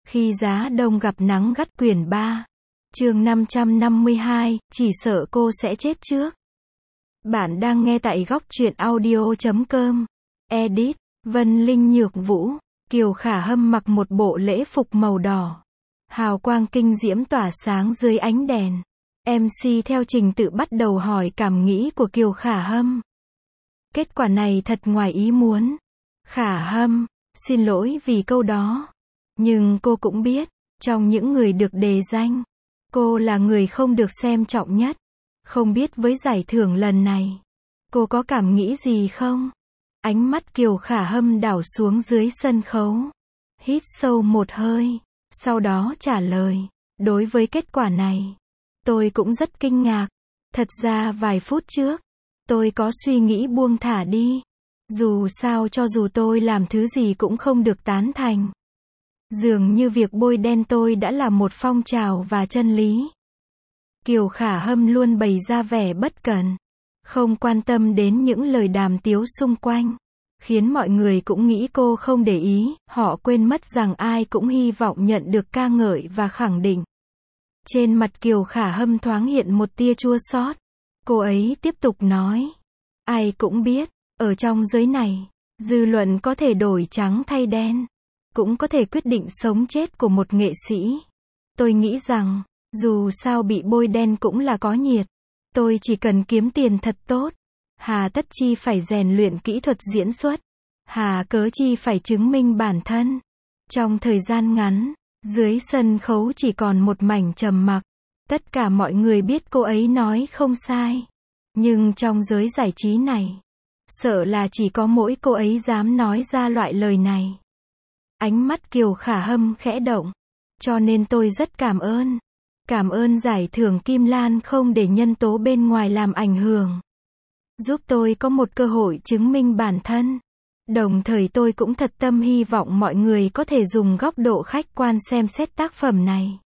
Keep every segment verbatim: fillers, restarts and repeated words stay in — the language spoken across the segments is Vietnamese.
Khi giá đông gặp nắng gắt quyển ba. Chương năm trăm năm mươi hai, chỉ sợ cô sẽ chết trước. Bạn đang nghe tại góc truyện audio chấm com. Edit, Vân Linh Nhược Vũ. Kiều Khả Hâm mặc một bộ lễ phục màu đỏ. Hào quang kinh diễm tỏa sáng dưới ánh đèn. em xê theo trình tự bắt đầu hỏi cảm nghĩ của Kiều Khả Hâm. Kết quả này thật ngoài ý muốn. Khả Hâm, xin lỗi vì câu đó. Nhưng cô cũng biết, trong những người được đề danh, cô là người không được xem trọng nhất. Không biết với giải thưởng lần này, cô có cảm nghĩ gì không? Ánh mắt Kiều Khả Hâm đảo xuống dưới sân khấu. Hít sâu một hơi, sau đó trả lời, đối với kết quả này, tôi cũng rất kinh ngạc. Thật ra vài phút trước, tôi có suy nghĩ buông thả đi. Dù sao cho dù tôi làm thứ gì cũng không được tán thành. Dường như việc bôi đen tôi đã là một phong trào và chân lý. Kiều Khả Hâm luôn bày ra vẻ bất cẩn, không quan tâm đến những lời đàm tiếu xung quanh, khiến mọi người cũng nghĩ cô không để ý, họ quên mất rằng ai cũng hy vọng nhận được ca ngợi và khẳng định. Trên mặt Kiều Khả Hâm thoáng hiện một tia chua xót. Cô ấy tiếp tục nói, ai cũng biết, ở trong giới này, dư luận có thể đổi trắng thay đen, cũng có thể quyết định sống chết của một nghệ sĩ. Tôi nghĩ rằng, dù sao bị bôi đen cũng là có nhiệt. Tôi chỉ cần kiếm tiền thật tốt. Hà tất chi phải rèn luyện kỹ thuật diễn xuất. Hà cớ chi phải chứng minh bản thân. Trong thời gian ngắn, dưới sân khấu chỉ còn một mảnh trầm mặc. Tất cả mọi người biết cô ấy nói không sai. Nhưng trong giới giải trí này, sợ là chỉ có mỗi cô ấy dám nói ra loại lời này. Ánh mắt Kiều Khả Hâm khẽ động. Cho nên tôi rất cảm ơn. Cảm ơn giải thưởng Kim Lan không để nhân tố bên ngoài làm ảnh hưởng. Giúp tôi có một cơ hội chứng minh bản thân. Đồng thời tôi cũng thật tâm hy vọng mọi người có thể dùng góc độ khách quan xem xét tác phẩm này.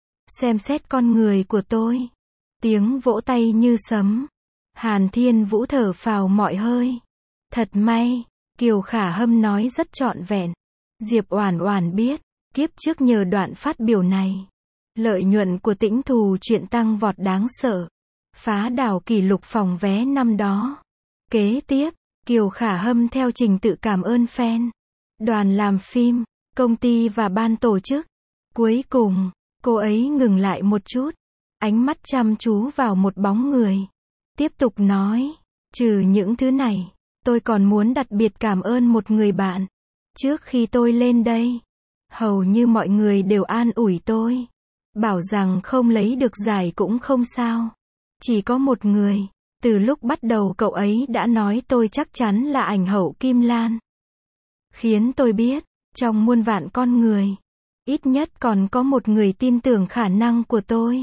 Xem xét con người của tôi. Tiếng vỗ tay như sấm. Hàn Thiên Vũ thở phào mọi hơi. Thật may, Kiều Khả Hâm nói rất trọn vẹn. Diệp Oản Oản biết, kiếp trước nhờ đoạn phát biểu này, lợi nhuận của Tĩnh Thù chuyện tăng vọt đáng sợ, phá đảo kỷ lục phòng vé năm đó. Kế tiếp, Kiều Khả Hâm theo trình tự cảm ơn fan, đoàn làm phim, công ty và ban tổ chức. Cuối cùng, cô ấy ngừng lại một chút, ánh mắt chăm chú vào một bóng người. Tiếp tục nói, trừ những thứ này, tôi còn muốn đặc biệt cảm ơn một người bạn. Trước khi tôi lên đây, hầu như mọi người đều an ủi tôi, bảo rằng không lấy được giải cũng không sao. Chỉ có một người, từ lúc bắt đầu cậu ấy đã nói tôi chắc chắn là ảnh hậu Kim Lan. Khiến tôi biết, trong muôn vạn con người, ít nhất còn có một người tin tưởng khả năng của tôi.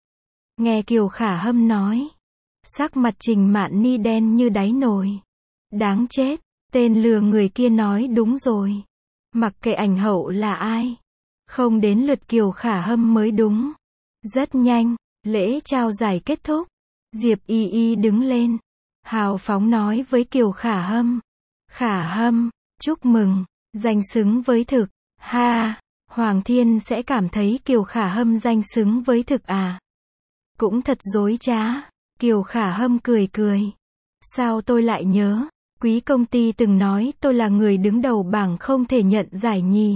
Nghe Kiều Khả Hâm nói, sắc mặt Trình Mạn Ni đen như đáy nồi. Đáng chết, tên lừa người kia nói đúng rồi. Mặc kệ ảnh hậu là ai, không đến lượt Kiều Khả Hâm mới đúng. Rất nhanh, lễ trao giải kết thúc. Diệp Y Y đứng lên, hào phóng nói với Kiều Khả Hâm. Khả Hâm, chúc mừng, danh xứng với thực. Ha, Hoàng Thiên sẽ cảm thấy Kiều Khả Hâm danh xứng với thực à? Cũng thật dối trá. Kiều Khả Hâm cười cười. Sao tôi lại nhớ, quý công ty từng nói tôi là người đứng đầu bảng không thể nhận giải nhì.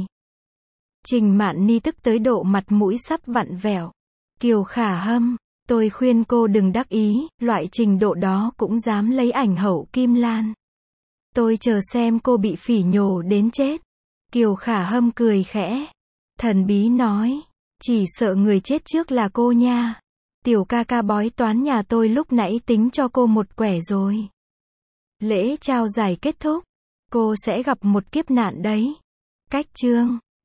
Trình Mạn Ni tức tới độ mặt mũi sắp vặn vẹo. Kiều Khả Hâm, tôi khuyên cô đừng đắc ý, loại trình độ đó cũng dám lấy ảnh hậu Kim Lan. Tôi chờ xem cô bị phỉ nhổ đến chết. Kiều Khả Hâm cười khẽ. Thần bí nói, chỉ sợ người chết trước là cô nha. Tiểu ca ca bói toán nhà tôi lúc nãy tính cho cô một quẻ rồi. Lễ trao giải kết thúc, cô sẽ gặp một kiếp nạn đấy. Cách chương